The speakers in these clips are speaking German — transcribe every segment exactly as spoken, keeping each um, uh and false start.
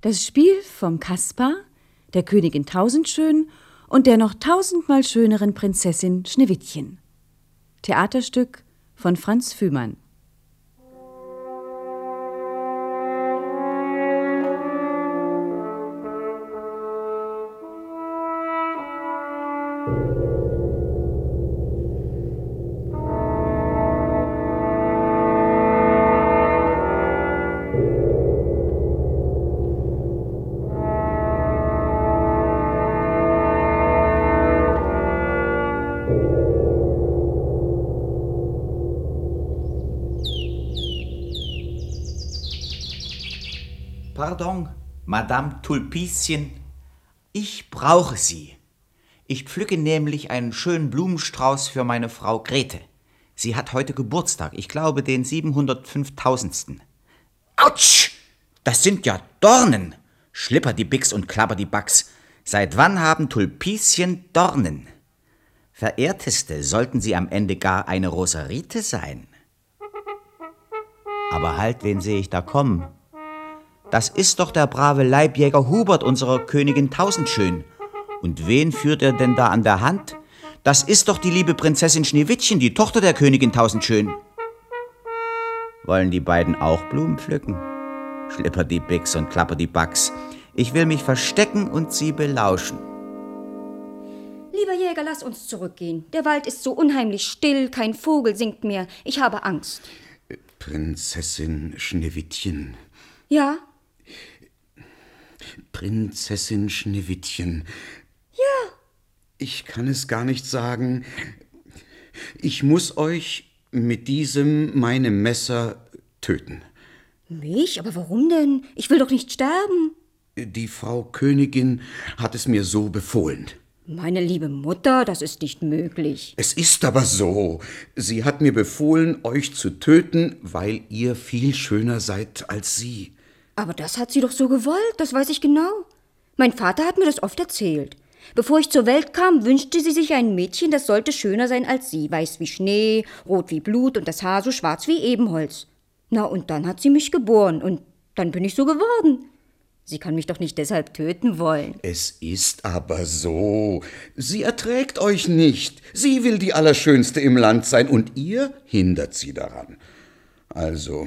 Das Spiel vom Kaspar, der Königin Tausendschön und der noch tausendmal schöneren Prinzessin Schneewittchen. Theaterstück von Franz Fühmann. Pardon, Madame Tulpischen, ich brauche Sie. Ich pflücke nämlich einen schönen Blumenstrauß für meine Frau Grete. Sie hat heute Geburtstag, ich glaube den siebenhundertfünftausendsten. Autsch! Das sind ja Dornen! Schlipperdi-Bix und Klapperdi-Bax. Seit wann haben Tulpischen Dornen? Verehrteste, sollten Sie am Ende gar eine Rosarite sein? Aber halt, wen sehe ich da kommen? Das ist doch der brave Leibjäger Hubert, unserer Königin Tausendschön. Und wen führt er denn da an der Hand? Das ist doch die liebe Prinzessin Schneewittchen, die Tochter der Königin Tausendschön. Wollen die beiden auch Blumen pflücken? Schlipperdi-Bix und Klapperdi-Bax. Ich will mich verstecken und sie belauschen. Lieber Jäger, lass uns zurückgehen. Der Wald ist so unheimlich still, kein Vogel singt mehr. Ich habe Angst. Prinzessin Schneewittchen. Ja? Prinzessin Schneewittchen. Ja. Ich kann es gar nicht sagen. Ich muss euch mit diesem meinem Messer töten. Mich? Aber warum denn? Ich will doch nicht sterben. Die Frau Königin hat es mir so befohlen. Meine liebe Mutter, das ist nicht möglich. Es ist aber so. Sie hat mir befohlen, euch zu töten, weil ihr viel schöner seid als sie. Aber das hat sie doch so gewollt, das weiß ich genau. Mein Vater hat mir das oft erzählt. Bevor ich zur Welt kam, wünschte sie sich ein Mädchen, das sollte schöner sein als sie. Weiß wie Schnee, rot wie Blut und das Haar so schwarz wie Ebenholz. Na, und dann hat sie mich geboren und dann bin ich so geworden. Sie kann mich doch nicht deshalb töten wollen. Es ist aber so. Sie erträgt euch nicht. Sie will die Allerschönste im Land sein und ihr hindert sie daran. Also,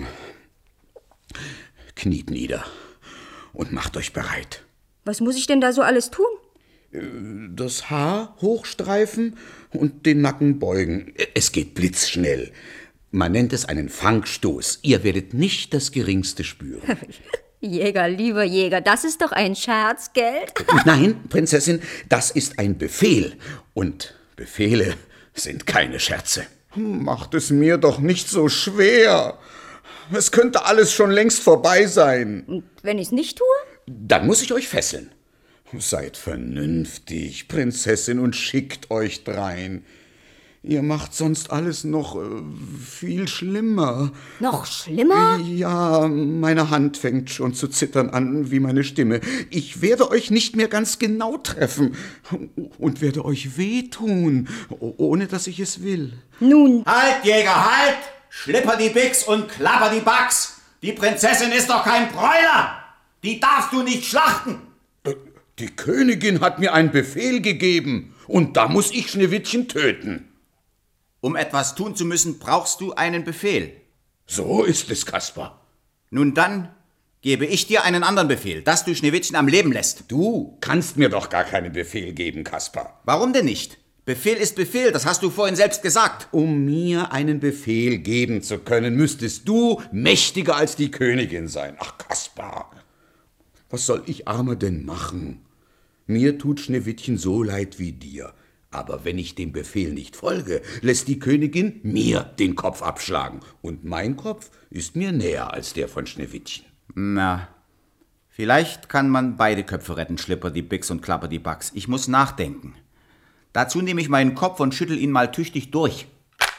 kniet nieder und macht euch bereit. Was muss ich denn da so alles tun? Das Haar hochstreifen und den Nacken beugen. Es geht blitzschnell. Man nennt es einen Fangstoß. Ihr werdet nicht das Geringste spüren. Jäger, lieber Jäger, das ist doch ein Scherz, gell? Nein, Prinzessin, das ist ein Befehl. Und Befehle sind keine Scherze. Macht es mir doch nicht so schwer. Es könnte alles schon längst vorbei sein. Und wenn ich es nicht tue? Dann muss ich euch fesseln. Seid vernünftig, Prinzessin, und schickt euch drein. Ihr macht sonst alles noch äh, viel schlimmer. Noch schlimmer? Ja, meine Hand fängt schon zu zittern an, wie meine Stimme. Ich werde euch nicht mehr ganz genau treffen und werde euch wehtun, ohne dass ich es will. Nun. Halt, Jäger, halt! Schlipperdi-Bix und Klapperdi-Bax! Die Prinzessin ist doch kein Bräuler! Die darfst du nicht schlachten! Die Königin hat mir einen Befehl gegeben und da muss ich Schneewittchen töten. Um etwas tun zu müssen, brauchst du einen Befehl. So ist es, Kaspar. Nun dann gebe ich dir einen anderen Befehl, dass du Schneewittchen am Leben lässt. Du kannst mir doch gar keinen Befehl geben, Kaspar. Warum denn nicht? Befehl ist Befehl, das hast du vorhin selbst gesagt. Um mir einen Befehl geben zu können, müsstest du mächtiger als die Königin sein. Ach, Kaspar, was soll ich Armer denn machen? Mir tut Schneewittchen so leid wie dir. Aber wenn ich dem Befehl nicht folge, lässt die Königin mir den Kopf abschlagen. Und mein Kopf ist mir näher als der von Schneewittchen. Na, vielleicht kann man beide Köpfe retten, Schlipperdi-Bix und Klapperdi-Bax. Ich muss nachdenken. Dazu nehme ich meinen Kopf und schüttel ihn mal tüchtig durch.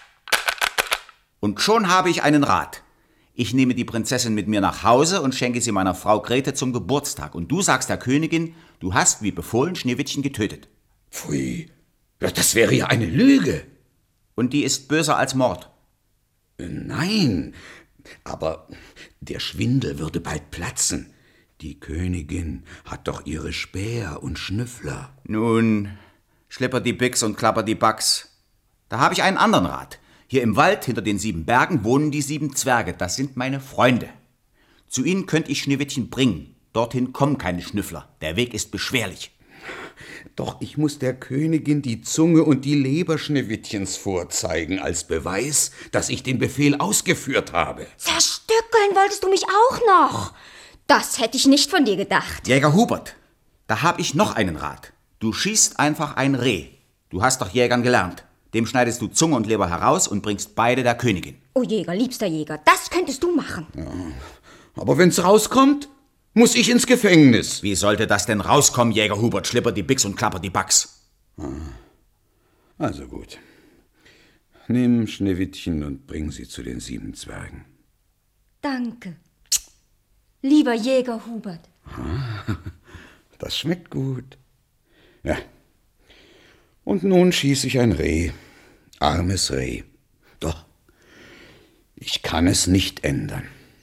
Und schon habe ich einen Rat. Ich nehme die Prinzessin mit mir nach Hause und schenke sie meiner Frau Grete zum Geburtstag. Und du sagst der Königin, du hast, wie befohlen, Schneewittchen getötet. Pfui, das wäre ja eine Lüge. Und die ist böser als Mord. Nein, aber der Schwindel würde bald platzen. Die Königin hat doch ihre Späher und Schnüffler. Nun, Schlipperdi-Bix und Klapperdi-Bax, da habe ich einen anderen Rat. Hier im Wald hinter den sieben Bergen wohnen die sieben Zwerge. Das sind meine Freunde. Zu ihnen könnte ich Schneewittchen bringen. Dorthin kommen keine Schnüffler. Der Weg ist beschwerlich. Doch ich muss der Königin die Zunge und die Leber Schneewittchens vorzeigen, als Beweis, dass ich den Befehl ausgeführt habe. Zerstückeln wolltest du mich auch noch. Das hätte ich nicht von dir gedacht. Jäger Hubert, da habe ich noch einen Rat. Du schießt einfach ein Reh. Du hast doch Jägern gelernt. Dem schneidest du Zunge und Leber heraus und bringst beide der Königin. Oh Jäger, liebster Jäger, das könntest du machen. Ja, aber wenn's rauskommt, muss ich ins Gefängnis. Wie sollte das denn rauskommen, Jäger Hubert, Schlipperdi-Bix und Klapperdi-Bax? Also gut. Nimm Schneewittchen und bring sie zu den sieben Zwergen. Danke. Lieber Jäger Hubert. Das schmeckt gut. Ja. Und nun schieße ich ein Reh. Armes Reh. Doch, ich kann es nicht ändern.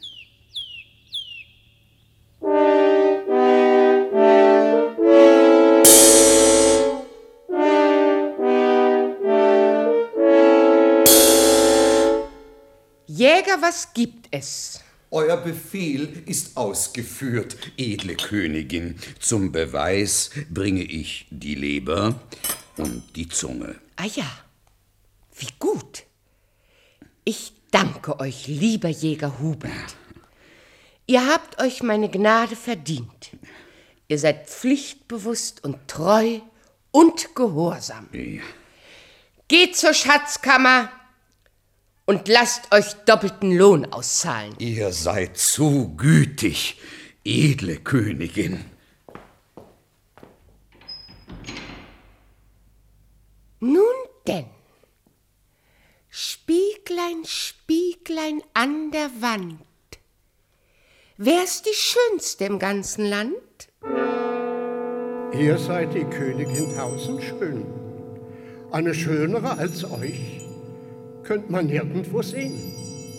Jäger, was gibt es? Euer Befehl ist ausgeführt, edle Königin. Zum Beweis bringe ich die Leber und die Zunge. Ah ja, wie gut. Ich danke euch, lieber Jäger Hubert. Ihr habt euch meine Gnade verdient. Ihr seid pflichtbewusst und treu und gehorsam. Ja. Geht zur Schatzkammer und lasst euch doppelten Lohn auszahlen. Ihr seid zu gütig, edle Königin. Nun denn, Spieglein, Spieglein an der Wand, wer ist die Schönste im ganzen Land? Ihr seid die Königin tausendschön. Eine schönere als euch könnt man nirgendwo sehen.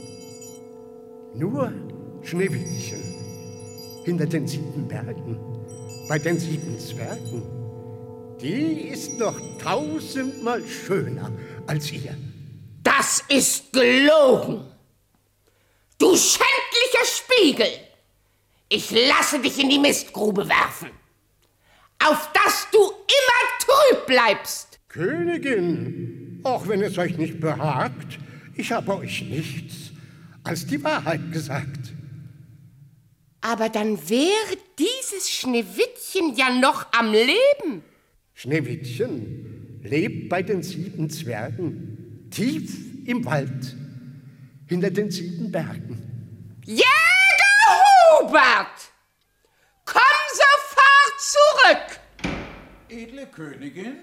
Nur Schneewittchen hinter den sieben Bergen, bei den sieben Zwergen. Die ist noch tausendmal schöner als ihr. Das ist gelogen! Du schändlicher Spiegel! Ich lasse dich in die Mistgrube werfen, auf dass du immer trüb bleibst! Königin, auch wenn es euch nicht behagt, ich habe euch nichts als die Wahrheit gesagt. Aber dann wäre dieses Schneewittchen ja noch am Leben. Schneewittchen lebt bei den sieben Zwergen, tief im Wald, hinter den sieben Bergen. Jäger Hubert! Komm sofort zurück! Edle Königin?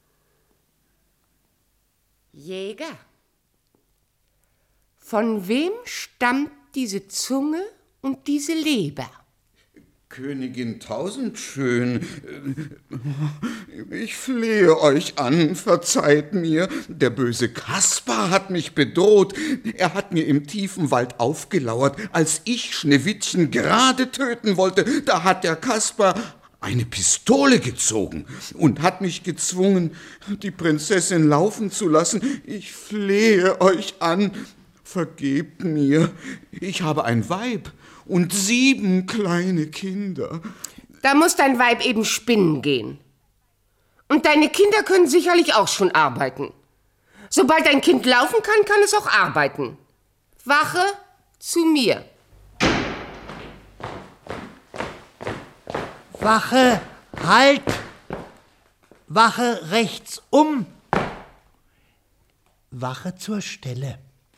Jäger, von wem stammt diese Zunge und diese Leber? Königin Tausendschön, ich flehe euch an, verzeiht mir. Der böse Kaspar hat mich bedroht. Er hat mir im tiefen Wald aufgelauert, als ich Schneewittchen gerade töten wollte. Da hat der Kaspar eine Pistole gezogen und hat mich gezwungen, die Prinzessin laufen zu lassen. Ich flehe euch an, vergebt mir. Ich habe ein Weib und sieben kleine Kinder. Da muss dein Weib eben spinnen gehen. Und deine Kinder können sicherlich auch schon arbeiten. Sobald dein Kind laufen kann, kann es auch arbeiten. Wache zu mir. Wache, halt! Wache rechts um! Wache zur Stelle.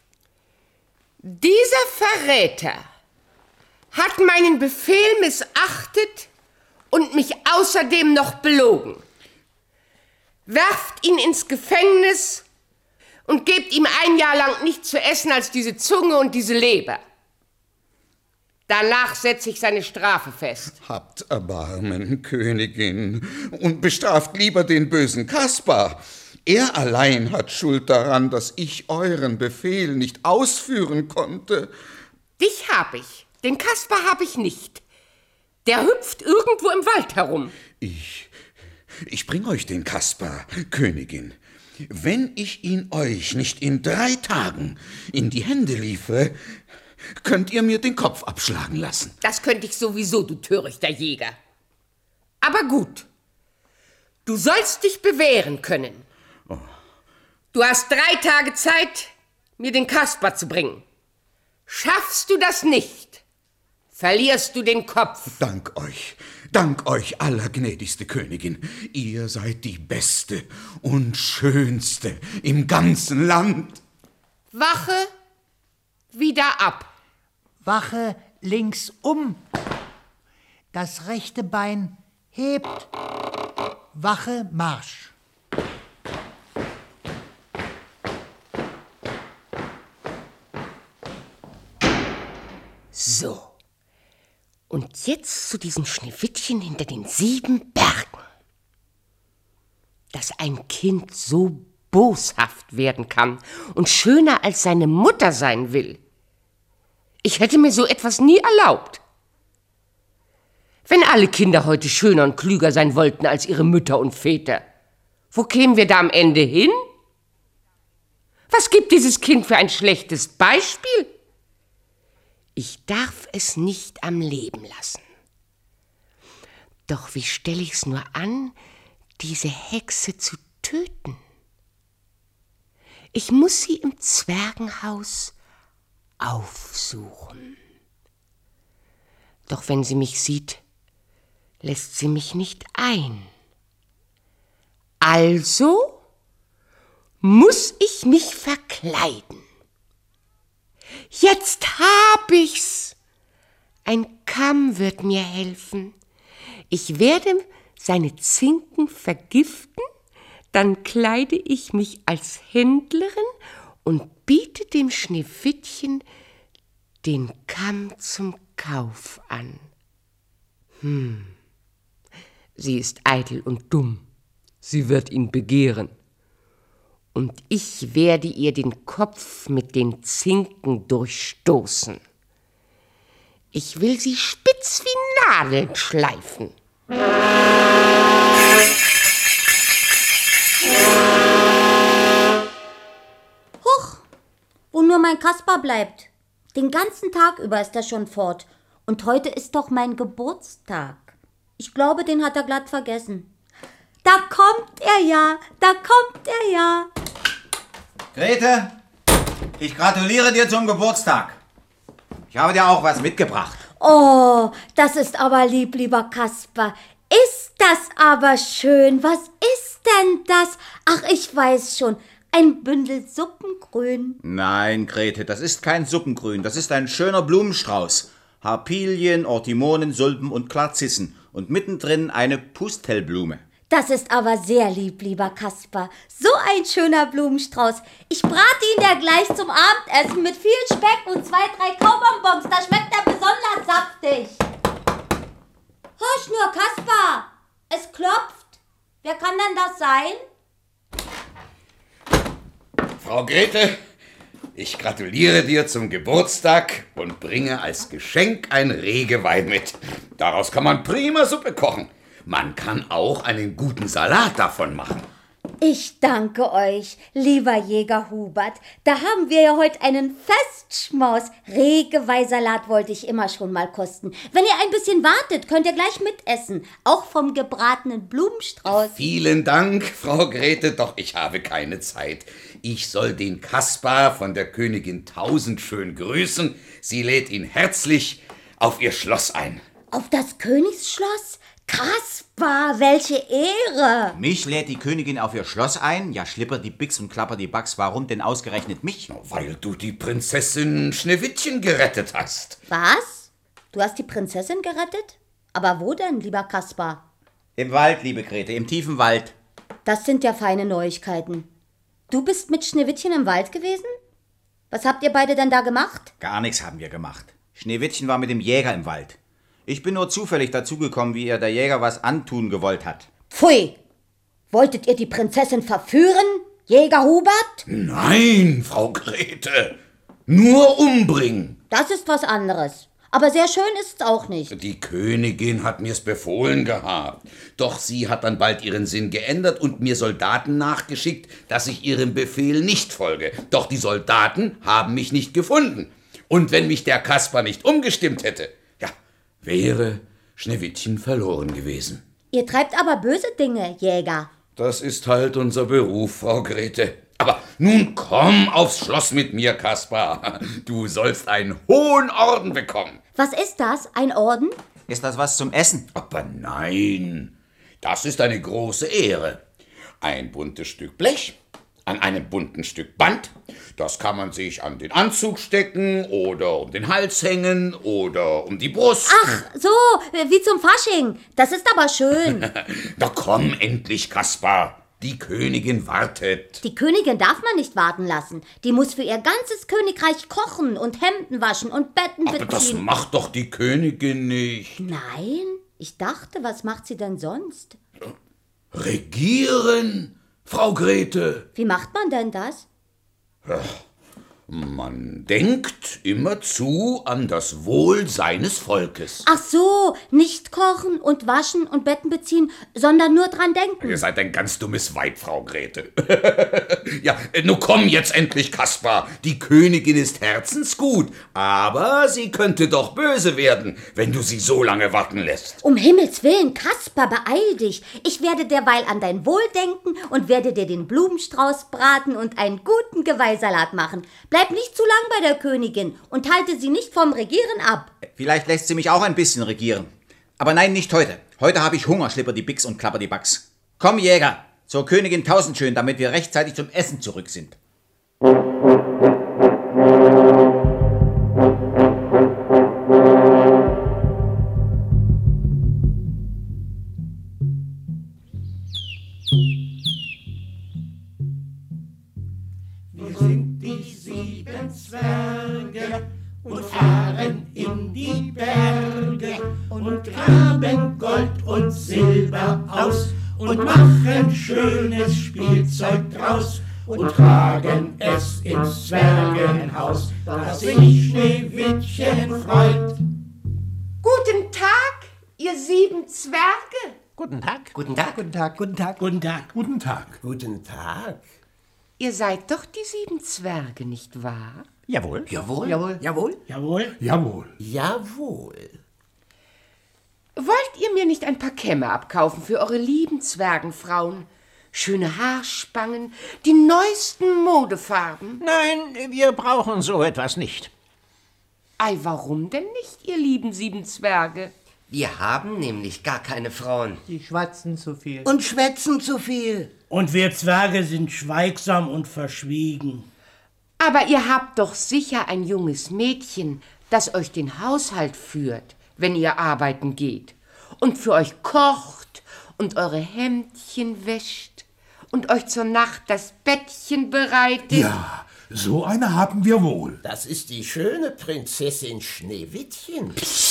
Dieser Verräter hat meinen Befehl missachtet und mich außerdem noch belogen. Werft ihn ins Gefängnis und gebt ihm ein Jahr lang nichts zu essen als diese Zunge und diese Leber. Danach setze ich seine Strafe fest. Habt Erbarmen, Königin, und bestraft lieber den bösen Kaspar. Er allein hat Schuld daran, dass ich euren Befehl nicht ausführen konnte. Dich hab ich, den Kaspar hab ich nicht. Der hüpft irgendwo im Wald herum. Ich, ich bring euch den Kaspar, Königin. Wenn ich ihn euch nicht in drei Tagen in die Hände liefere, könnt ihr mir den Kopf abschlagen lassen. Das könnte ich sowieso, du törichter Jäger. Aber gut. Du sollst dich bewähren können. Oh. Du hast drei Tage Zeit, mir den Kaspar zu bringen. Schaffst du das nicht, verlierst du den Kopf. Dank euch, dank euch, allergnädigste Königin. Ihr seid die Beste und Schönste im ganzen Land. Wache wieder ab. Wache links um. Das rechte Bein hebt. Wache Marsch. So. Und jetzt zu diesem Schneewittchen hinter den sieben Bergen. Dass ein Kind so boshaft werden kann und schöner als seine Mutter sein will. Ich hätte mir so etwas nie erlaubt. Wenn alle Kinder heute schöner und klüger sein wollten als ihre Mütter und Väter, wo kämen wir da am Ende hin? Was gibt dieses Kind für ein schlechtes Beispiel? Ich darf es nicht am Leben lassen. Doch wie stelle ich's nur an, diese Hexe zu töten? Ich muss sie im Zwergenhaus aufsuchen. Doch wenn sie mich sieht, lässt sie mich nicht ein. Also muss ich mich verkleiden. Jetzt hab ich's. Ein Kamm wird mir helfen. Ich werde seine Zinken vergiften, dann kleide ich mich als Händlerin und biete dem Schneewittchen den Kamm zum Kauf an. Hm, sie ist eitel und dumm. Sie wird ihn begehren. Und ich werde ihr den Kopf mit den Zinken durchstoßen. Ich will sie spitz wie Nadeln schleifen. Huch, wo nur mein Kaspar bleibt. Den ganzen Tag über ist er schon fort. Und heute ist doch mein Geburtstag. Ich glaube, den hat er glatt vergessen. Da kommt er ja, da kommt er ja. Grete, ich gratuliere dir zum Geburtstag. Ich habe dir auch was mitgebracht. Oh, das ist aber lieb, lieber Kaspar. Ist das aber schön. Was ist denn das? Ach, ich weiß schon. Ein Bündel Suppengrün. Nein, Grete, das ist kein Suppengrün. Das ist ein schöner Blumenstrauß. Harpilien, Ortimonen, Sulpen und Klarzissen. Und mittendrin eine Pustelblume. Das ist aber sehr lieb, lieber Kaspar. So ein schöner Blumenstrauß. Ich brate ihn dir gleich zum Abendessen mit viel Speck und zwei, drei Kaubonbons. Da schmeckt er besonders saftig. Hörst nur, Kaspar. Es klopft. Wer kann denn das sein? Frau Grete, ich gratuliere dir zum Geburtstag und bringe als Geschenk ein Regeweih mit. Daraus kann man prima Suppe kochen. Man kann auch einen guten Salat davon machen. Ich danke euch, lieber Jäger Hubert. Da haben wir ja heute einen Festschmaus. Regeweihsalat wollte ich immer schon mal kosten. Wenn ihr ein bisschen wartet, könnt ihr gleich mitessen. Auch vom gebratenen Blumenstrauß. Vielen Dank, Frau Grete, doch ich habe keine Zeit. Ich soll den Kaspar von der Königin Tausendschön grüßen. Sie lädt ihn herzlich auf ihr Schloss ein. Auf das Königsschloss? Kaspar, welche Ehre! Mich lädt die Königin auf ihr Schloss ein. Ja, schlipper die Bix und klapper die Bax. Warum denn ausgerechnet mich? Weil du die Prinzessin Schneewittchen gerettet hast. Was? Du hast die Prinzessin gerettet? Aber wo denn, lieber Kaspar? Im Wald, liebe Grete, im tiefen Wald. Das sind ja feine Neuigkeiten. Du bist mit Schneewittchen im Wald gewesen? Was habt ihr beide denn da gemacht? Gar nichts haben wir gemacht. Schneewittchen war mit dem Jäger im Wald. Ich bin nur zufällig dazugekommen, wie ihr der Jäger was antun gewollt hat. Pfui! Wolltet ihr die Prinzessin verführen, Jäger Hubert? Nein, Frau Grete, nur umbringen. Das ist was anderes. aber sehr schön ist's auch nicht. Die Königin hat mir's befohlen gehabt. Doch sie hat dann bald ihren Sinn geändert und mir Soldaten nachgeschickt, dass ich ihrem Befehl nicht folge. Doch die Soldaten haben mich nicht gefunden. Und wenn mich der Kaspar nicht umgestimmt hätte, ja, wäre Schneewittchen verloren gewesen. Ihr treibt aber böse Dinge, Jäger. Das ist halt unser Beruf, Frau Grete. Aber nun komm aufs Schloss mit mir, Kaspar. Du sollst einen hohen Orden bekommen. Was ist das? Ein Orden? Ist das was zum Essen? Aber nein, das ist eine große Ehre. Ein buntes Stück Blech an einem bunten Stück Band. Das kann man sich an den Anzug stecken oder um den Hals hängen oder um die Brust. Ach, so, wie zum Fasching. Das ist aber schön. Na komm endlich, Kaspar. Die Königin wartet. Die Königin darf man nicht warten lassen. Die muss für ihr ganzes Königreich kochen und Hemden waschen und Betten beziehen. Aber das macht doch die Königin nicht. Nein, ich dachte, was macht sie denn sonst? Regieren, Frau Grete. Wie macht man denn das? Man denkt immerzu an das Wohl seines Volkes. Ach so, nicht kochen und waschen und Betten beziehen, sondern nur dran denken. Ihr seid ein ganz dummes Weib, Frau Grete. Ja, nun komm jetzt endlich, Kaspar. Die Königin ist herzensgut, aber sie könnte doch böse werden, wenn du sie so lange warten lässt. Um Himmels Willen, Kaspar, beeil dich. Ich werde derweil an dein Wohl denken und werde dir den Blumenstrauß braten und einen guten Geweihsalat machen. Bleib nicht zu lang bei der Königin und halte sie nicht vom Regieren ab. Vielleicht lässt sie mich auch ein bisschen regieren. Aber nein, nicht heute. Heute habe ich Hunger, schlipper die Bix und klapper die Backs. Komm, Jäger, zur Königin Tausendschön, damit wir rechtzeitig zum Essen zurück sind. Und fahren in die Berge und graben Gold und Silber aus und machen schönes Spielzeug draus und tragen es ins Zwergenhaus, dass sich Schneewittchen freut. Guten Tag, ihr sieben Zwerge. Guten Tag. Guten Tag. Guten Tag. Guten Tag. Guten Tag. Guten Tag. Guten Tag. Ihr seid doch die sieben Zwerge, nicht wahr? Jawohl. Jawohl. Jawohl. Jawohl. Jawohl. Jawohl. Jawohl. Wollt ihr mir nicht ein paar Kämme abkaufen für eure lieben Zwergenfrauen? Schöne Haarspangen, die neuesten Modefarben. Nein, wir brauchen so etwas nicht. Ei, warum denn nicht, ihr lieben sieben Zwerge? Wir haben nämlich gar keine Frauen. Die schwatzen zu viel. Und schwätzen zu viel. Und wir Zwerge sind schweigsam und verschwiegen. Aber ihr habt doch sicher ein junges Mädchen, das euch den Haushalt führt, wenn ihr arbeiten geht und für euch kocht und eure Hemdchen wäscht und euch zur Nacht das Bettchen bereitet. Ja, so eine haben wir wohl. Das ist die schöne Prinzessin Schneewittchen.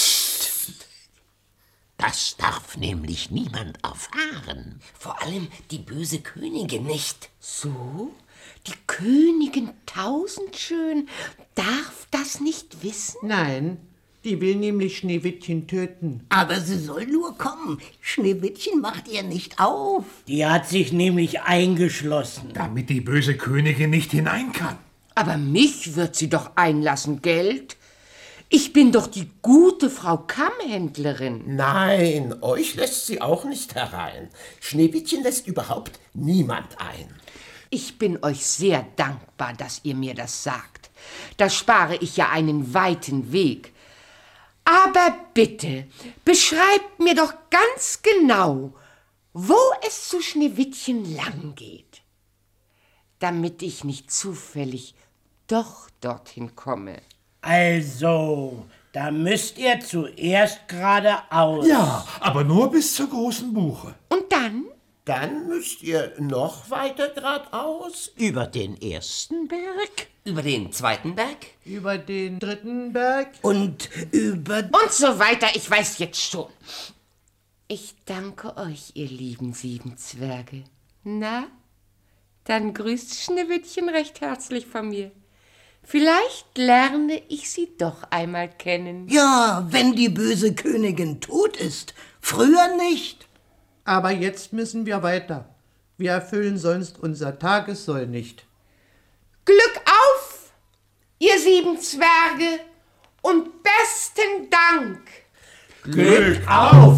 Das darf nämlich niemand erfahren. Vor allem die böse Königin nicht. So? Die Königin Tausendschön darf das nicht wissen? Nein, die will nämlich Schneewittchen töten. Aber sie soll nur kommen. Schneewittchen macht ihr nicht auf. Die hat sich nämlich eingeschlossen. Damit die böse Königin nicht hinein kann. Aber mich wird sie doch einlassen, Geld. Ich bin doch die gute Frau Kammhändlerin. Nein, euch lässt sie auch nicht herein. Schneewittchen lässt überhaupt niemand ein. Ich bin euch sehr dankbar, dass ihr mir das sagt. Da spare ich ja einen weiten Weg. Aber bitte, beschreibt mir doch ganz genau, wo es zu Schneewittchen lang geht, damit ich nicht zufällig doch dorthin komme. Also, da müsst ihr zuerst geradeaus. Ja, aber nur bis zur großen Buche. Und dann? Dann müsst ihr noch weiter geradeaus. Über den ersten Berg. Über den zweiten Berg. Über den dritten Berg. Und über... Und so weiter, ich weiß jetzt schon. Ich danke euch, ihr lieben sieben Zwerge. Na, dann grüßt Schneewittchen recht herzlich von mir. Vielleicht lerne ich sie doch einmal kennen. Ja, wenn die böse Königin tot ist. Früher nicht. Aber jetzt müssen wir weiter. Wir erfüllen sonst unser Tagessoll nicht. Glück auf, ihr sieben Zwerge, und besten Dank. Glück auf!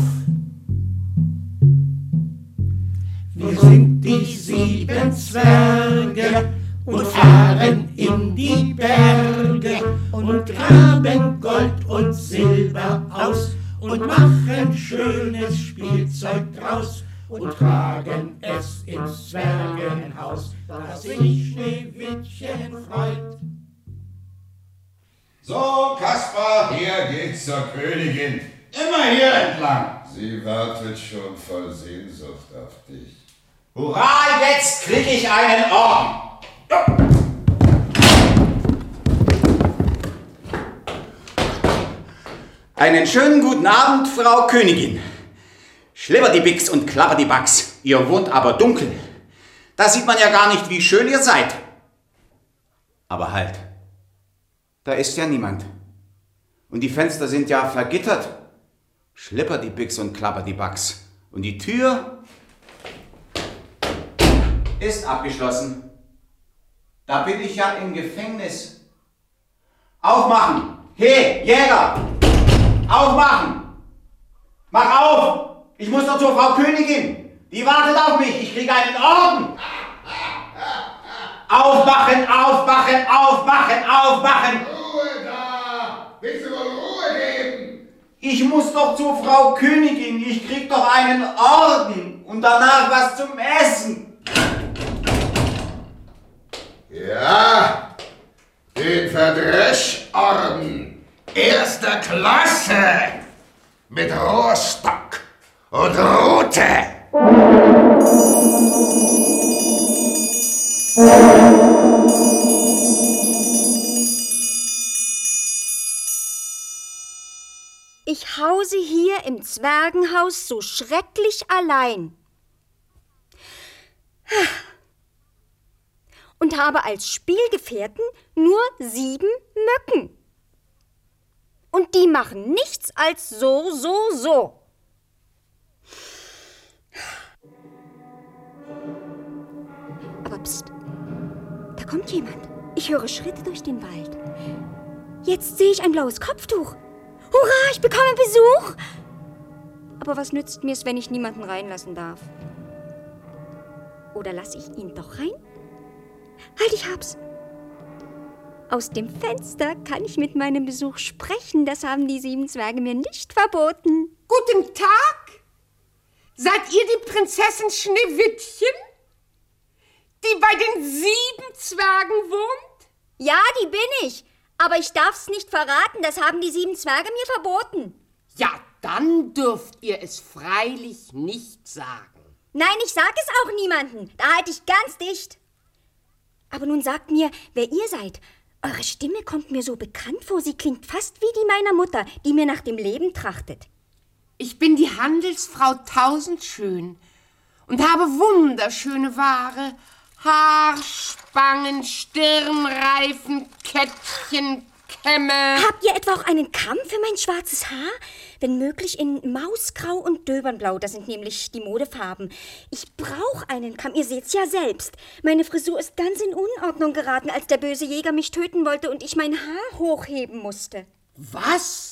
Wir sind die sieben Zwerge und fahren in die Berge und graben Gold und Silber aus und machen schönes Spielzeug draus und tragen es ins Zwergenhaus, dass sich Schneewittchen freut. So, Kaspar, hier geht's zur Königin. Immer hier entlang. Sie wartet schon voll Sehnsucht auf dich. Hurra, jetzt krieg ich einen Orden. Einen schönen guten Abend, Frau Königin. Schlibberdiebix und Klapperdibax, ihr wohnt aber dunkel. Da sieht man ja gar nicht, wie schön ihr seid. Aber halt, da ist ja niemand. Und die Fenster sind ja vergittert. Schlipperdiebix und Klapperdibax. Und die Tür ist abgeschlossen. Da bin ich ja im Gefängnis. Aufmachen! Hey, Jäger! Aufmachen! Mach auf! Ich muss doch zur Frau Königin! Die wartet auf mich! Ich kriege einen Orden! Aufmachen! Aufmachen! Aufmachen! Aufmachen! Ruhe da! Willst du wohl Ruhe geben? Ich muss doch zur Frau Königin! Ich krieg doch einen Orden! Und danach was zum Essen! Ja, den Verdreschorden erster Klasse mit Rohrstock und Rute. Ich hause hier im Zwergenhaus so schrecklich allein. Und habe als Spielgefährten nur sieben Mücken. Und die machen nichts als so, so, so. Aber pst, da kommt jemand. Ich höre Schritte durch den Wald. Jetzt sehe ich ein blaues Kopftuch. Hurra, ich bekomme Besuch! Aber was nützt mir's, wenn ich niemanden reinlassen darf? Oder lasse ich ihn doch rein? Halt, ich hab's! Aus dem Fenster kann ich mit meinem Besuch sprechen. Das haben die sieben Zwerge mir nicht verboten. Guten Tag! Seid ihr die Prinzessin Schneewittchen, die bei den sieben Zwergen wohnt? Ja, die bin ich. Aber ich darf's nicht verraten. Das haben die sieben Zwerge mir verboten. Ja, dann dürft ihr es freilich nicht sagen. Nein, ich sag es auch niemandem. Da halte ich ganz dicht. Aber nun sagt mir, wer ihr seid. Eure Stimme kommt mir so bekannt vor. Sie klingt fast wie die meiner Mutter, die mir nach dem Leben trachtet. Ich bin die Handelsfrau Tausendschön und habe wunderschöne Ware. Haarspangen, Stirnreifen, Kettchen, Kämme. Habt ihr etwa auch einen Kamm für mein schwarzes Haar? Wenn möglich in Mausgrau und Döbernblau, das sind nämlich die Modefarben. Ich brauche einen Kamm, ihr seht's ja selbst. Meine Frisur ist ganz in Unordnung geraten, als der böse Jäger mich töten wollte und ich mein Haar hochheben musste. Was?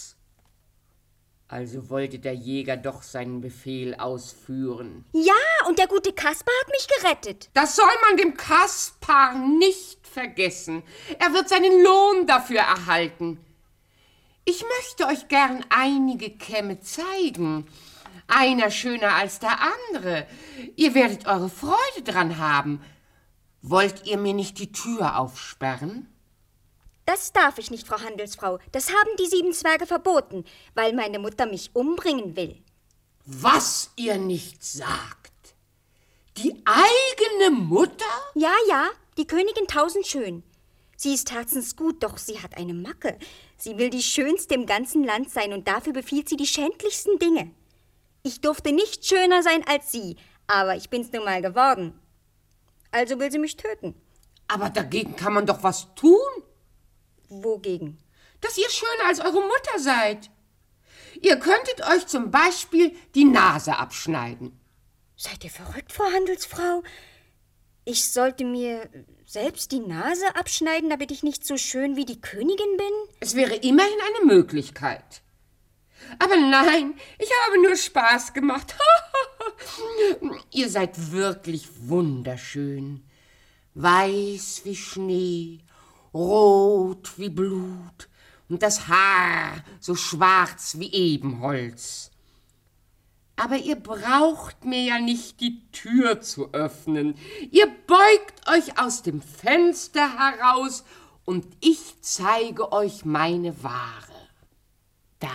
Also wollte der Jäger doch seinen Befehl ausführen. Ja, und der gute Kaspar hat mich gerettet. Das soll man dem Kaspar nicht vergessen. Er wird seinen Lohn dafür erhalten. Ich möchte euch gern einige Kämme zeigen. Einer schöner als der andere. Ihr werdet eure Freude dran haben. Wollt ihr mir nicht die Tür aufsperren? Das darf ich nicht, Frau Handelsfrau. Das haben die sieben Zwerge verboten, weil meine Mutter mich umbringen will. Was ihr nicht sagt. Die eigene Mutter? Ja, ja, die Königin Tausendschön. Sie ist herzensgut, doch sie hat eine Macke. Sie will die Schönste im ganzen Land sein und dafür befiehlt sie die schändlichsten Dinge. Ich durfte nicht schöner sein als sie, aber ich bin's nun mal geworden. Also will sie mich töten. Aber dagegen kann man doch was tun. Wogegen? Dass ihr schöner als eure Mutter seid. Ihr könntet euch zum Beispiel die Nase abschneiden. Seid ihr verrückt, Frau Handelsfrau? Ich sollte mir selbst die Nase abschneiden, damit ich nicht so schön wie die Königin bin? Es wäre immerhin eine Möglichkeit. Aber nein, ich habe nur Spaß gemacht. Ihr seid wirklich wunderschön. Weiß wie Schnee, rot wie Blut und das Haar so schwarz wie Ebenholz. Aber ihr braucht mir ja nicht die Tür zu öffnen. Ihr beugt euch aus dem Fenster heraus und ich zeige euch meine Ware. Da.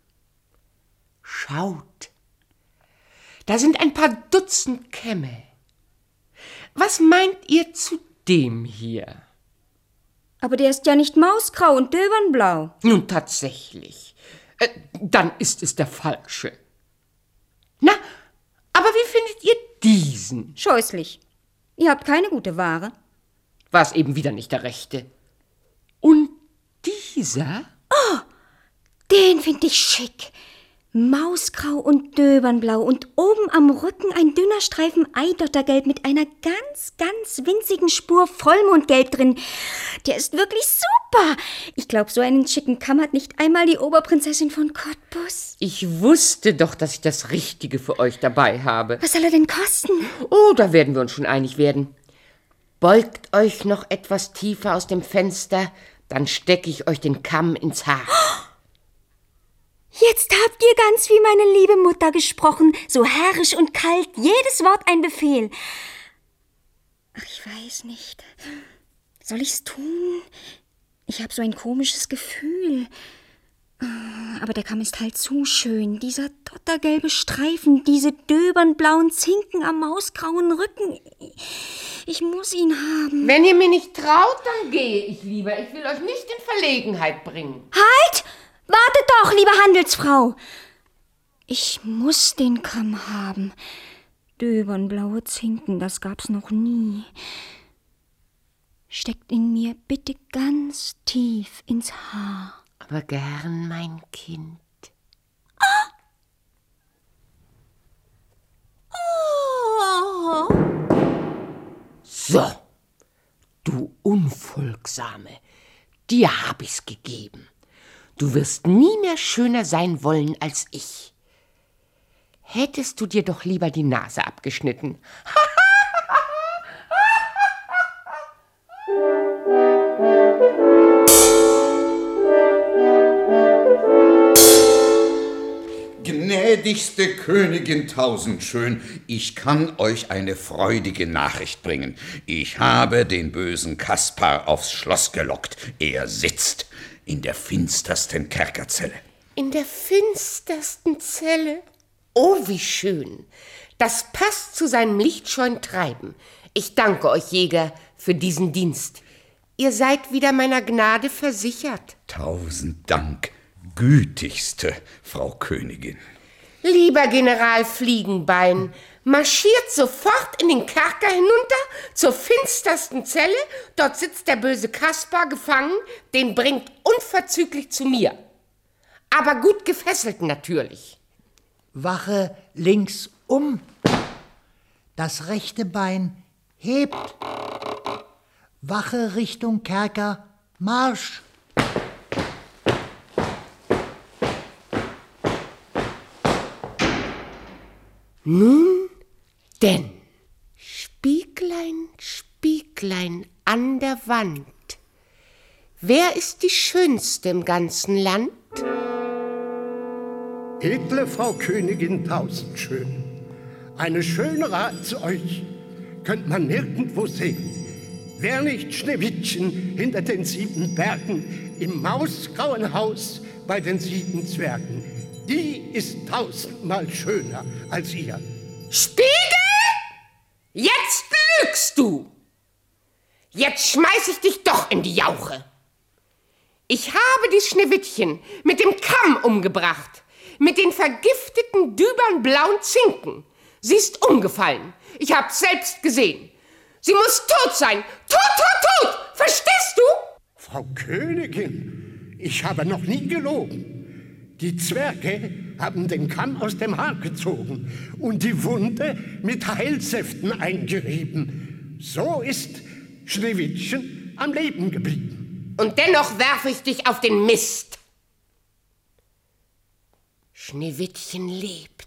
Schaut. Da sind ein paar Dutzend Kämme. Was meint ihr zu dem hier? Aber der ist ja nicht mausgrau und döbernblau. Nun tatsächlich. Äh, dann ist es der falsche. Na, aber wie findet ihr diesen? Scheußlich. Ihr habt keine gute Ware. War es eben wieder nicht der rechte. Und dieser? Oh, den finde ich schick. Mausgrau und döbernblau und oben am Rücken ein dünner Streifen Eidottergelb mit einer ganz, ganz winzigen Spur Vollmondgelb drin. Der ist wirklich super. Ich glaube, so einen schicken Kamm hat nicht einmal die Oberprinzessin von Cottbus. Ich wusste doch, dass ich das Richtige für euch dabei habe. Was soll er denn kosten? Oh, da werden wir uns schon einig werden. Beugt euch noch etwas tiefer aus dem Fenster, dann stecke ich euch den Kamm ins Haar. Jetzt habt ihr ganz wie meine liebe Mutter gesprochen, so herrisch und kalt, jedes Wort ein Befehl. Ach, ich weiß nicht. Soll ich's tun? Ich habe so ein komisches Gefühl. Aber der Kamm ist halt zu schön. Dieser dottergelbe Streifen, diese döbernblauen Zinken am mausgrauen Rücken. Ich muss ihn haben. Wenn ihr mir nicht traut, dann gehe ich lieber. Ich will euch nicht in Verlegenheit bringen. Halt! Wartet doch, liebe Handelsfrau! Ich muss den Kamm haben. Döbernblaue Zinken, das gab's noch nie. Steckt ihn mir bitte ganz tief ins Haar. Aber gern, mein Kind. Ah! Oh. So, du Unfolgsame, dir hab ich's gegeben. Du wirst nie mehr schöner sein wollen als ich. Hättest du dir doch lieber die Nase abgeschnitten. Gnädigste Königin Tausendschön, ich kann euch eine freudige Nachricht bringen. Ich habe den bösen Kaspar aufs Schloss gelockt. Er sitzt in der finstersten Kerkerzelle. In der finstersten Zelle? Oh, wie schön. Das passt zu seinem lichtscheuen Treiben. Ich danke euch, Jäger, für diesen Dienst. Ihr seid wieder meiner Gnade versichert. Tausend Dank, gütigste Frau Königin. Lieber General Fliegenbein, marschiert sofort in den Kerker hinunter zur finstersten Zelle. Dort sitzt der böse Kaspar gefangen, den bringt unverzüglich zu mir. Aber gut gefesselt natürlich. Wache links um. Das rechte Bein hebt. Wache Richtung Kerker, Marsch. Nun denn, Spieglein, Spieglein an der Wand, wer ist die Schönste im ganzen Land? Edle Frau Königin Tausendschön, eine schönere als euch könnt man nirgendwo sehen. Wer nicht Schneewittchen hinter den sieben Bergen im mausgrauen Haus bei den sieben Zwergen, die ist tausendmal schöner als ihr. Spiegel! Jetzt lügst du! Jetzt schmeiß ich dich doch in die Jauche. Ich habe die Schneewittchen mit dem Kamm umgebracht, mit den vergifteten dübernblauen Zinken. Sie ist umgefallen. Ich hab's selbst gesehen. Sie muss tot sein. Tot, tot, tot! Verstehst du? Frau Königin, ich habe noch nie gelogen. Die Zwerge haben den Kamm aus dem Haar gezogen und die Wunde mit Heilsäften eingerieben. So ist Schneewittchen am Leben geblieben. Und dennoch werfe ich dich auf den Mist. Schneewittchen lebt.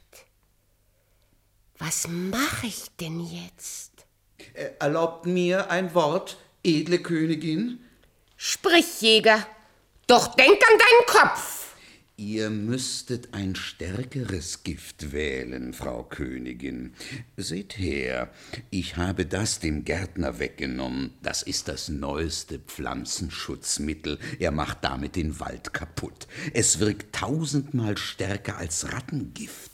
Was mache ich denn jetzt? Erlaubt mir ein Wort, edle Königin? Sprich, Jäger, doch denk an deinen Kopf. Ihr müsstet ein stärkeres Gift wählen, Frau Königin. Seht her, ich habe das dem Gärtner weggenommen. Das ist das neueste Pflanzenschutzmittel. Er macht damit den Wald kaputt. Es wirkt tausendmal stärker als Rattengift.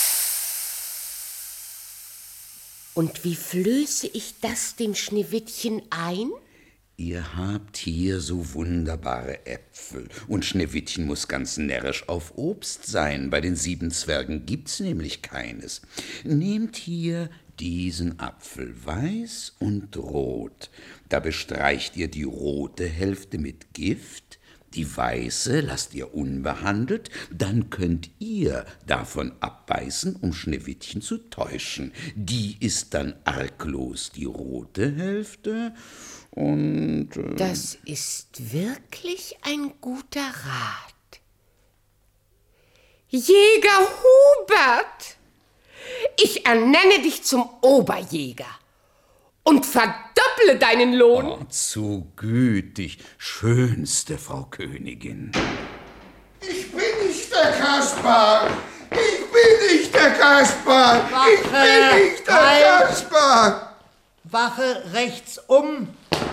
Und wie flöße ich das dem Schneewittchen ein? Ihr habt hier so wunderbare Äpfel, und Schneewittchen muss ganz närrisch auf Obst sein. Bei den sieben Zwergen gibt's nämlich keines. Nehmt hier diesen Apfel, weiß und rot. Da bestreicht ihr die rote Hälfte mit Gift, die weiße lasst ihr unbehandelt, dann könnt ihr davon abbeißen, um Schneewittchen zu täuschen. Die ist dann arglos die rote Hälfte. Und äh das ist wirklich ein guter Rat. Jäger Hubert, ich ernenne dich zum Oberjäger und verdopple deinen Lohn. Oh, zu gütig, schönste Frau Königin. Ich bin nicht der Kaspar! Ich bin nicht der Kaspar! Wache, ich bin nicht der halt. Kaspar! Wache rechts um.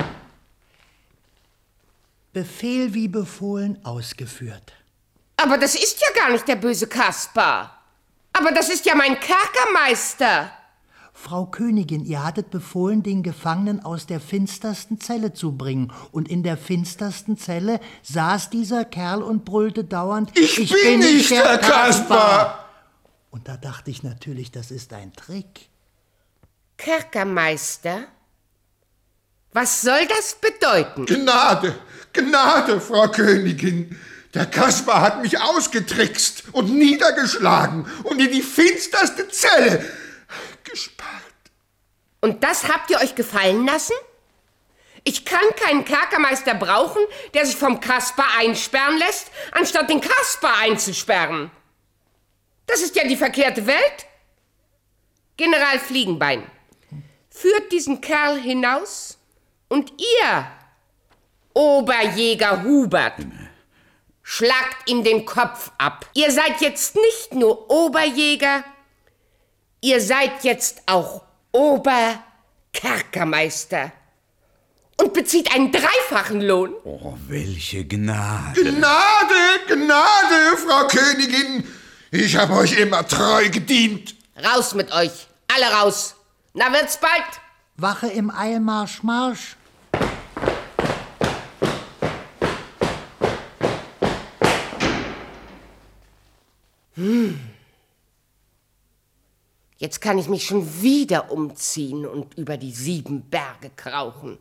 Befehl wie befohlen ausgeführt. Aber das ist ja gar nicht der böse Kaspar. Aber das ist ja mein Kerkermeister. Frau Königin, ihr hattet befohlen, den Gefangenen aus der finstersten Zelle zu bringen. Und in der finstersten Zelle saß dieser Kerl und brüllte dauernd, Ich, ich bin, bin nicht der, der Kaspar. Kaspar! Und da dachte ich natürlich, das ist ein Trick. Kerkermeister? Was soll das bedeuten? Gnade, Gnade, Frau Königin. Der Kaspar hat mich ausgetrickst und niedergeschlagen und in die finsterste Zelle gesperrt. Und das habt ihr euch gefallen lassen? Ich kann keinen Kerkermeister brauchen, der sich vom Kaspar einsperren lässt, anstatt den Kaspar einzusperren. Das ist ja die verkehrte Welt. General Fliegenbein, führt diesen Kerl hinaus und ihr, Oberjäger Hubert, schlagt ihm den Kopf ab. Ihr seid jetzt nicht nur Oberjäger, ihr seid jetzt auch Oberkerkermeister und bezieht einen dreifachen Lohn. Oh, welche Gnade. Gnade, Gnade, Frau Königin. Ich habe euch immer treu gedient. Raus mit euch, alle raus. Na, wird's bald. Wache im Eilmarsch, Marsch. Hm. Jetzt kann ich mich schon wieder umziehen und über die sieben Berge krauchen.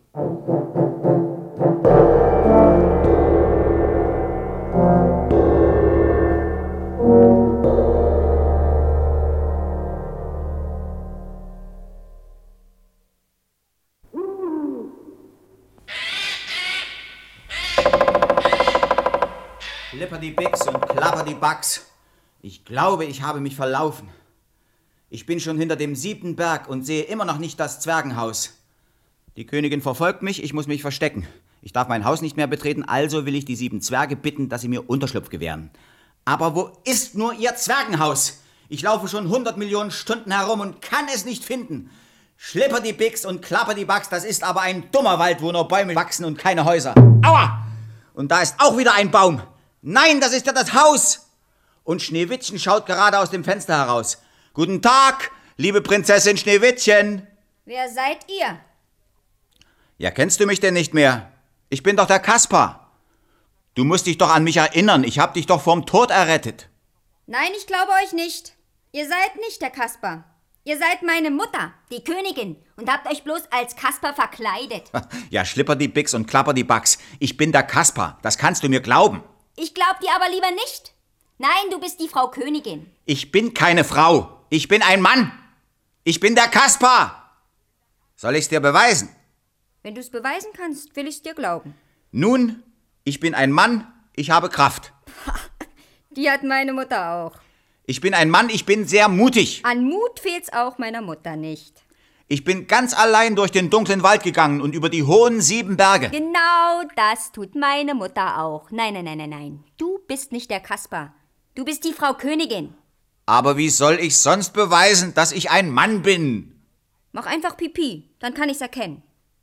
Lipperdi-Bix und Klapperdi-Bax. Ich glaube, ich habe mich verlaufen. Ich bin schon hinter dem siebten Berg und sehe immer noch nicht das Zwergenhaus. Die Königin verfolgt mich, ich muss mich verstecken. Ich darf mein Haus nicht mehr betreten, also will ich die sieben Zwerge bitten, dass sie mir Unterschlupf gewähren. Aber wo ist nur ihr Zwergenhaus? Ich laufe schon hundert Millionen Stunden herum und kann es nicht finden. Schlipperdi-Bix und Klapperdi-Bax, das ist aber ein dummer Wald, wo nur Bäume wachsen und keine Häuser. Aua! Und da ist auch wieder ein Baum. Nein, das ist ja das Haus. Und Schneewittchen schaut gerade aus dem Fenster heraus. Guten Tag, liebe Prinzessin Schneewittchen. Wer seid ihr? Ja, kennst du mich denn nicht mehr? Ich bin doch der Kaspar. Du musst dich doch an mich erinnern. Ich hab dich doch vom Tod errettet. Nein, ich glaube euch nicht. Ihr seid nicht der Kaspar. Ihr seid meine Mutter, die Königin, und habt euch bloß als Kasper verkleidet. Ja, Schlipperdi-Bix und Klapperdi-Bax. Ich bin der Kasper, das kannst du mir glauben. Ich glaub dir aber lieber nicht. Nein, du bist die Frau Königin. Ich bin keine Frau, ich bin ein Mann. Ich bin der Kasper. Soll ich's dir beweisen? Wenn du's beweisen kannst, will ich's dir glauben. Nun, ich bin ein Mann, ich habe Kraft. Die hat meine Mutter auch. Ich bin ein Mann, ich bin sehr mutig. An Mut fehlt's auch meiner Mutter nicht. Ich bin ganz allein durch den dunklen Wald gegangen und über die hohen sieben Berge. Genau das tut meine Mutter auch. Nein, nein, nein, nein, nein. Du bist nicht der Kasper. Du bist die Frau Königin. Aber wie soll ich sonst beweisen, dass ich ein Mann bin? Mach einfach Pipi, dann kann ich's erkennen.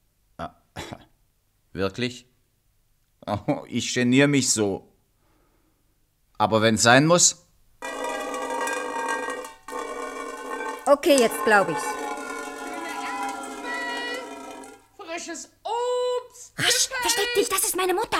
Wirklich? Oh, ich geniere mich so. Aber wenn's sein muss... Okay, jetzt glaub ich's. Frisches Obst. Rasch, versteck dich, das ist meine Mutter.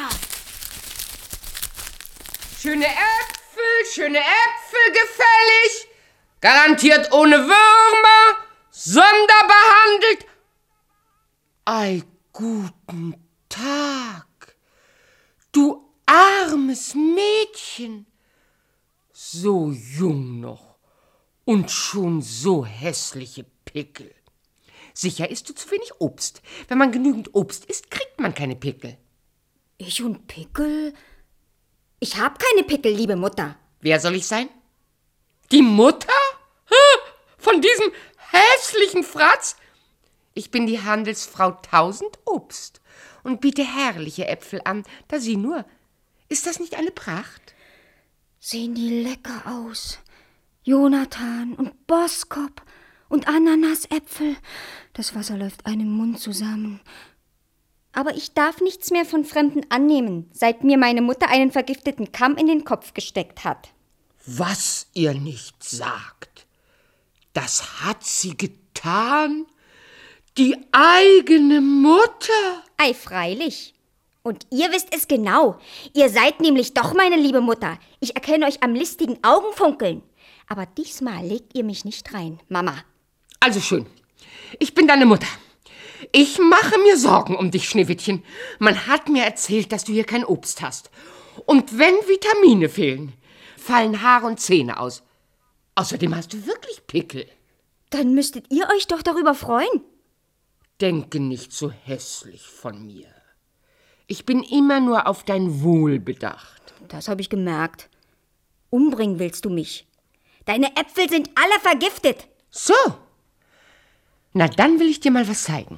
Schöne Äpfel, schöne Äpfel gefällig. Garantiert ohne Würmer, sonderbehandelt. Ei, guten Tag. Du armes Mädchen. So jung noch. Und schon so hässliche Pickel. Sicher isst du zu wenig Obst. Wenn man genügend Obst isst, kriegt man keine Pickel. Ich und Pickel? Ich hab keine Pickel, liebe Mutter. Wer soll ich sein? Die Mutter? Von diesem hässlichen Fratz? Ich bin die Handelsfrau Tausend Obst und biete herrliche Äpfel an. Da sieh nur. Ist das nicht eine Pracht? Sehen die lecker aus. Jonathan und Boskop und Ananasäpfel. Das Wasser läuft einem im Mund zusammen. Aber ich darf nichts mehr von Fremden annehmen, seit mir meine Mutter einen vergifteten Kamm in den Kopf gesteckt hat. Was ihr nicht sagt, das hat sie getan? Die eigene Mutter? Ei, freilich. Und ihr wisst es genau. Ihr seid nämlich doch meine liebe Mutter. Ich erkenne euch am listigen Augenfunkeln. Aber diesmal legt ihr mich nicht rein, Mama. Also schön. Ich bin deine Mutter. Ich mache mir Sorgen um dich, Schneewittchen. Man hat mir erzählt, dass du hier kein Obst hast. Und wenn Vitamine fehlen, fallen Haare und Zähne aus. Außerdem hast du wirklich Pickel. Dann müsstet ihr euch doch darüber freuen. Denke nicht so hässlich von mir. Ich bin immer nur auf dein Wohl bedacht. Das habe ich gemerkt. Umbringen willst du mich. Deine Äpfel sind alle vergiftet. So. Na, dann will ich dir mal was zeigen.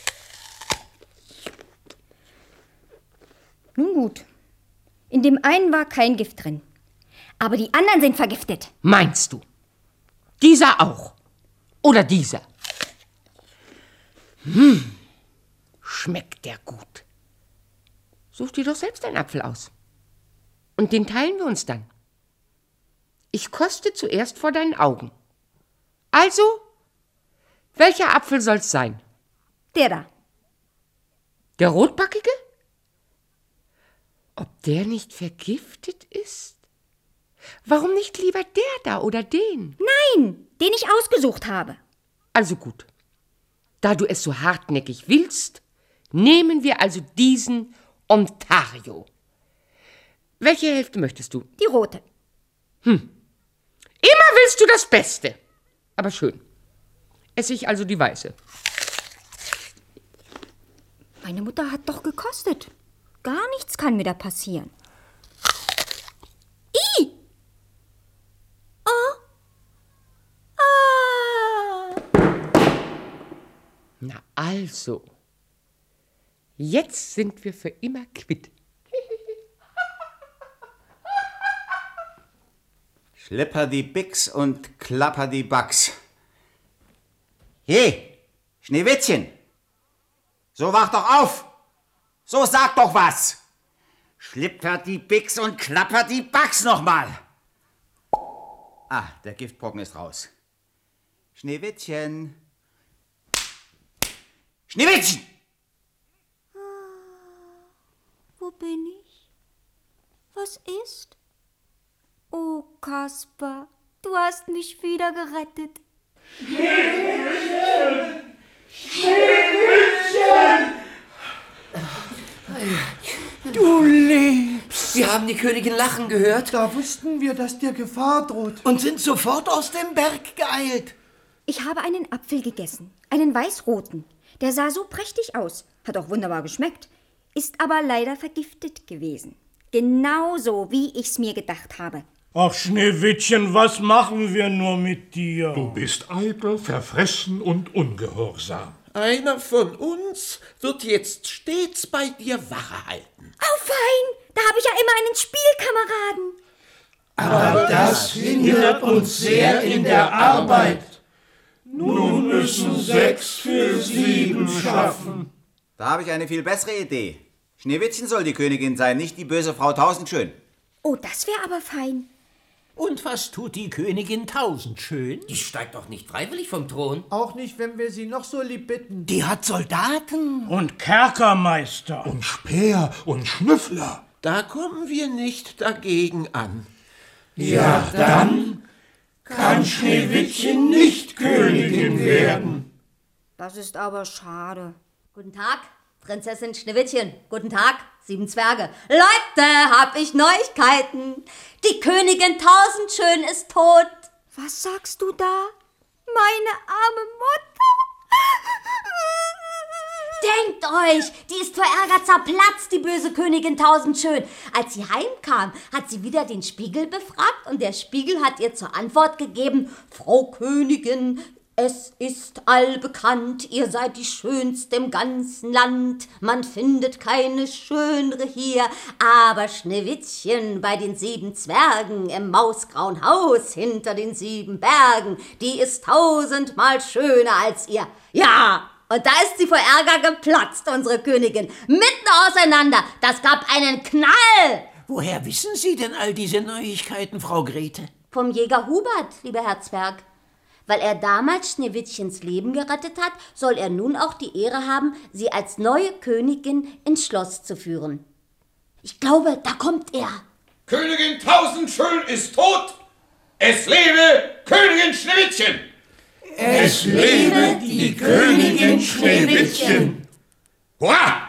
Nun gut. In dem einen war kein Gift drin. Aber die anderen sind vergiftet. Meinst du? Dieser auch? Oder dieser? Hm, schmeckt der gut. Such dir doch selbst einen Apfel aus. Und den teilen wir uns dann. Ich koste zuerst vor deinen Augen. Also, welcher Apfel soll's sein? Der da. Der rotbackige? Ob der nicht vergiftet ist? Warum nicht lieber der da oder den? Nein, den ich ausgesucht habe. Also gut. Da du es so hartnäckig willst, nehmen wir also diesen Ontario. Welche Hälfte möchtest du? Die rote. Hm. Immer willst du das Beste. Aber schön. Esse ich also die weiße. Meine Mutter hat doch gekostet. Gar nichts kann mir da passieren. I! Oh! Ah! Na also. Jetzt sind wir für immer quitt. Schlipperdi-Bix und Klapperdi-Bax. He, Schneewittchen, so wach doch auf. So sag doch was. Schlipperdi-Bix und Klapperdi-Bax nochmal. Ah, der Giftbrocken ist raus. Schneewittchen. Schneewittchen! Wo bin ich? Was ist? Oh, Kasper, du hast mich wieder gerettet. Schneewittchen! Schneewittchen! Du lebst! Wir haben die Königin lachen gehört. Da wussten wir, dass dir Gefahr droht. Und sind sofort aus dem Berg geeilt. Ich habe einen Apfel gegessen, einen weißroten. Der sah so prächtig aus, hat auch wunderbar geschmeckt, ist aber leider vergiftet gewesen. Genauso, wie ich's mir gedacht habe. Ach, Schneewittchen, was machen wir nur mit dir? Du bist eitel, verfressen und ungehorsam. Einer von uns wird jetzt stets bei dir Wache halten. Oh, fein! Da habe ich ja immer einen Spielkameraden. Aber das hindert uns sehr in der Arbeit. Nun müssen sechs für sieben schaffen. Da habe ich eine viel bessere Idee. Schneewittchen soll die Königin sein, nicht die böse Frau Tausendschön. Oh, das wäre aber fein. Und was tut die Königin Tausendschön? Die steigt doch nicht freiwillig vom Thron. Auch nicht, wenn wir sie noch so lieb bitten. Die hat Soldaten. Und Kerkermeister. Und Speer und Schnüffler. Da kommen wir nicht dagegen an. Ja, dann kann Schneewittchen nicht Königin werden. Das ist aber schade. Guten Tag, Prinzessin Schneewittchen. Guten Tag, sieben Zwerge. Leute, hab ich Neuigkeiten. Die Königin Tausendschön ist tot. Was sagst du da? Meine arme Mutter. Denkt euch, die ist vor Ärger zerplatzt, die böse Königin Tausendschön. Als sie heimkam, hat sie wieder den Spiegel befragt und der Spiegel hat ihr zur Antwort gegeben: Frau Königin, es ist allbekannt, ihr seid die Schönste im ganzen Land. Man findet keine schönere hier, aber Schneewittchen bei den sieben Zwergen im mausgrauen Haus hinter den sieben Bergen, die ist tausendmal schöner als ihr. Ja! Und da ist sie vor Ärger geplatzt, unsere Königin. Mitten auseinander. Das gab einen Knall. Woher wissen Sie denn all diese Neuigkeiten, Frau Grete? Vom Jäger Hubert, lieber Herr Zwerg. Weil er damals Schneewittchens Leben gerettet hat, soll er nun auch die Ehre haben, sie als neue Königin ins Schloss zu führen. Ich glaube, da kommt er. Königin Tausendschön ist tot! Es lebe Königin Schneewittchen! Es lebe die Königin Schneewittchen! Hurra!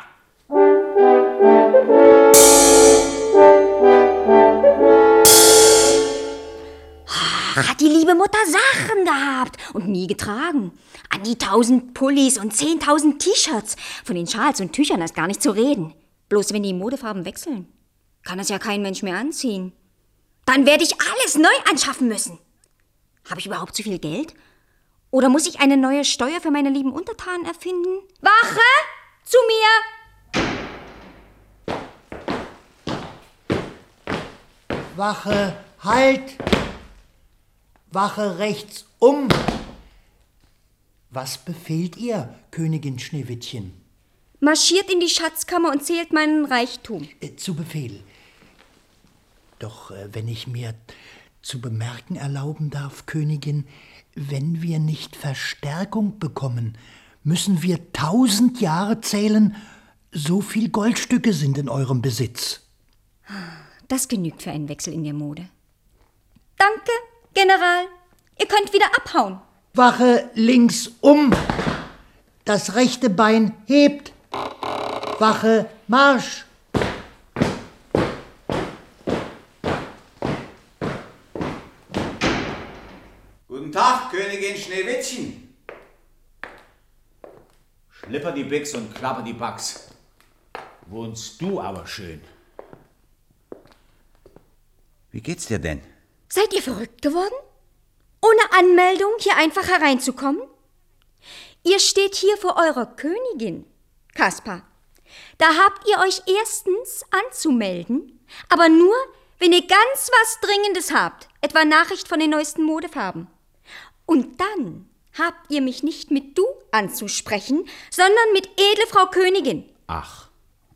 Hat die liebe Mutter Sachen gehabt und nie getragen. An die tausend Pullis und zehntausend T-Shirts. Von den Schals und Tüchern ist gar nicht zu reden. Bloß wenn die Modefarben wechseln, kann das ja kein Mensch mehr anziehen. Dann werde ich alles neu anschaffen müssen. Habe ich überhaupt zu viel Geld? Oder muss ich eine neue Steuer für meine lieben Untertanen erfinden? Wache! Zu mir! Wache, halt! Wache rechts um! Was befehlt ihr, Königin Schneewittchen? Marschiert in die Schatzkammer und zählt meinen Reichtum. Äh, zu Befehl. Doch äh, wenn ich mir zu bemerken erlauben darf, Königin, wenn wir nicht Verstärkung bekommen, müssen wir tausend Jahre zählen, so viel Goldstücke sind in eurem Besitz. Das genügt für einen Wechsel in der Mode. Danke, General. Ihr könnt wieder abhauen. Wache links um. Das rechte Bein hebt. Wache Marsch. Guten Tag, Königin Schneewittchen. Schlipper die Bix und klapper die Bax. Wohnst du aber schön. Wie geht's dir denn? Seid ihr verrückt geworden? Ohne Anmeldung hier einfach hereinzukommen? Ihr steht hier vor eurer Königin, Kaspar. Da habt ihr euch erstens anzumelden, aber nur, wenn ihr ganz was Dringendes habt, etwa Nachricht von den neuesten Modefarben. Und dann habt ihr mich nicht mit du anzusprechen, sondern mit edle Frau Königin. Ach,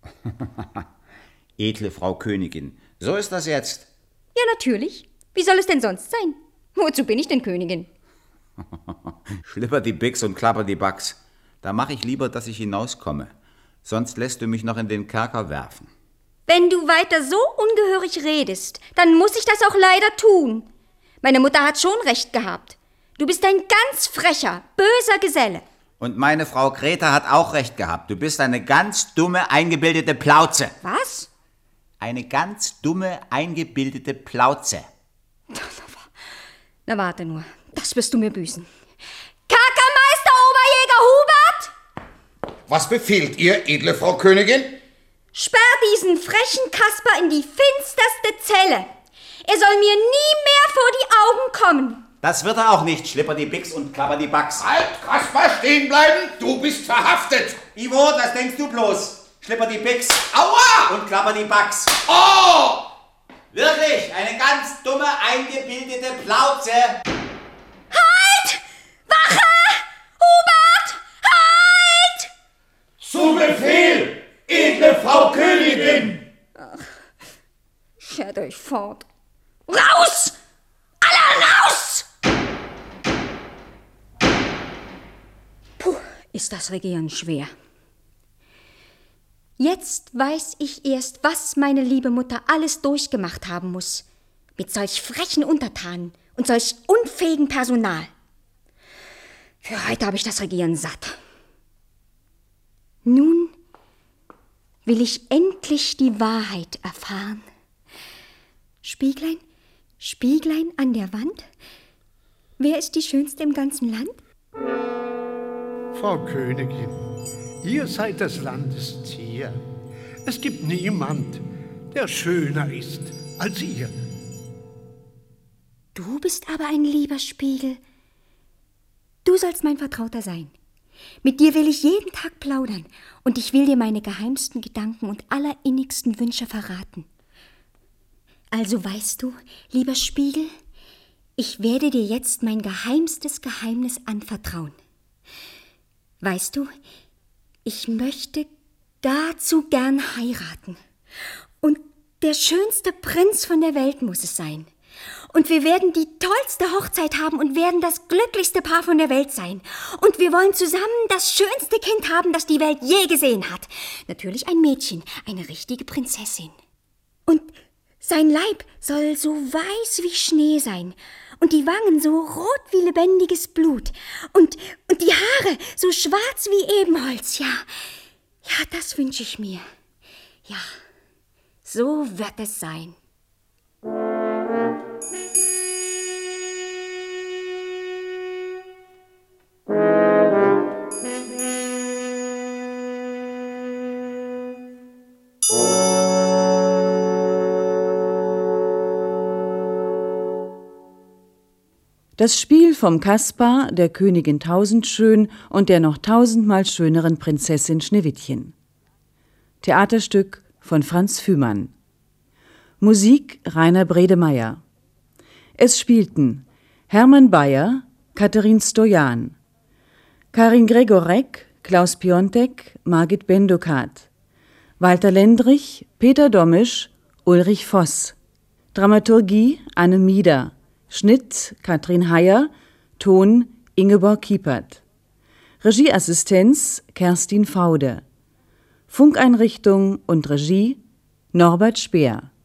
edle Frau Königin, so ist das jetzt? Ja, natürlich. Wie soll es denn sonst sein? Wozu bin ich denn Königin? Schlipper die Bix und klapper die Bax. Da mach ich lieber, dass ich hinauskomme. Sonst lässt du mich noch in den Kerker werfen. Wenn du weiter so ungehörig redest, dann muss ich das auch leider tun. Meine Mutter hat schon recht gehabt. Du bist ein ganz frecher, böser Geselle. Und meine Frau Grete hat auch recht gehabt. Du bist eine ganz dumme, eingebildete Plauze. Was? Eine ganz dumme, eingebildete Plauze. Na warte nur, das wirst du mir büßen. Kerkermeister Oberjäger Hubert! Was befiehlt ihr, edle Frau Königin? Sperr diesen frechen Kasper in die finsterste Zelle. Er soll mir nie mehr vor die Augen kommen. Das wird er auch nicht, Schlipperdi-Bix und Klapperdi-Bax. Halt, Kasper, stehen bleiben! Du bist verhaftet! Ivo, das denkst du bloß. Schlipperdi-Bix. Aua! Und Klapperdi-Bax. Oh! Wirklich, eine ganz dumme, eingebildete Plauze. Halt! Wache! Hubert! Halt! Zu Befehl, edle Frau Königin! Ach, schert euch fort. Raus! Alle raus! Puh, ist das Regieren schwer. Jetzt weiß ich erst, was meine liebe Mutter alles durchgemacht haben muss. Mit solch frechen Untertanen und solch unfähigem Personal. Für heute habe ich das Regieren satt. Nun will ich endlich die Wahrheit erfahren. Spieglein, Spieglein an der Wand, wer ist die Schönste im ganzen Land? Frau Königin, ihr seid des Landes Zier. Es gibt niemand, der schöner ist als ihr. Du bist aber ein lieber Spiegel. Du sollst mein Vertrauter sein. Mit dir will ich jeden Tag plaudern und ich will dir meine geheimsten Gedanken und allerinnigsten Wünsche verraten. Also weißt du, lieber Spiegel, ich werde dir jetzt mein geheimstes Geheimnis anvertrauen. Weißt du, ich möchte gar zu gern heiraten. Und der schönste Prinz von der Welt muss es sein. Und wir werden die tollste Hochzeit haben und werden das glücklichste Paar von der Welt sein. Und wir wollen zusammen das schönste Kind haben, das die Welt je gesehen hat. Natürlich ein Mädchen, eine richtige Prinzessin. Und sein Leib soll so weiß wie Schnee sein und die Wangen so rot wie lebendiges Blut und, und die Haare so schwarz wie Ebenholz. Ja, ja, das wünsche ich mir. Ja, so wird es sein. Das Spiel vom Kaspar, der Königin Tausendschön und der noch tausendmal schöneren Prinzessin Schneewittchen. Theaterstück von Franz Fühmann. Musik Rainer Bredemeier. Es spielten Hermann Bayer, Katharin Stojan, Karin Gregorek, Klaus Piontek, Margit Bendokat, Walter Lendrich, Peter Domisch, Ulrich Voss. Dramaturgie Anne Mieder. Schnitt Katrin Heyer, Ton Ingeborg Kiepert. Regieassistenz Kerstin Faude. Funkeinrichtung und Regie Norbert Speer.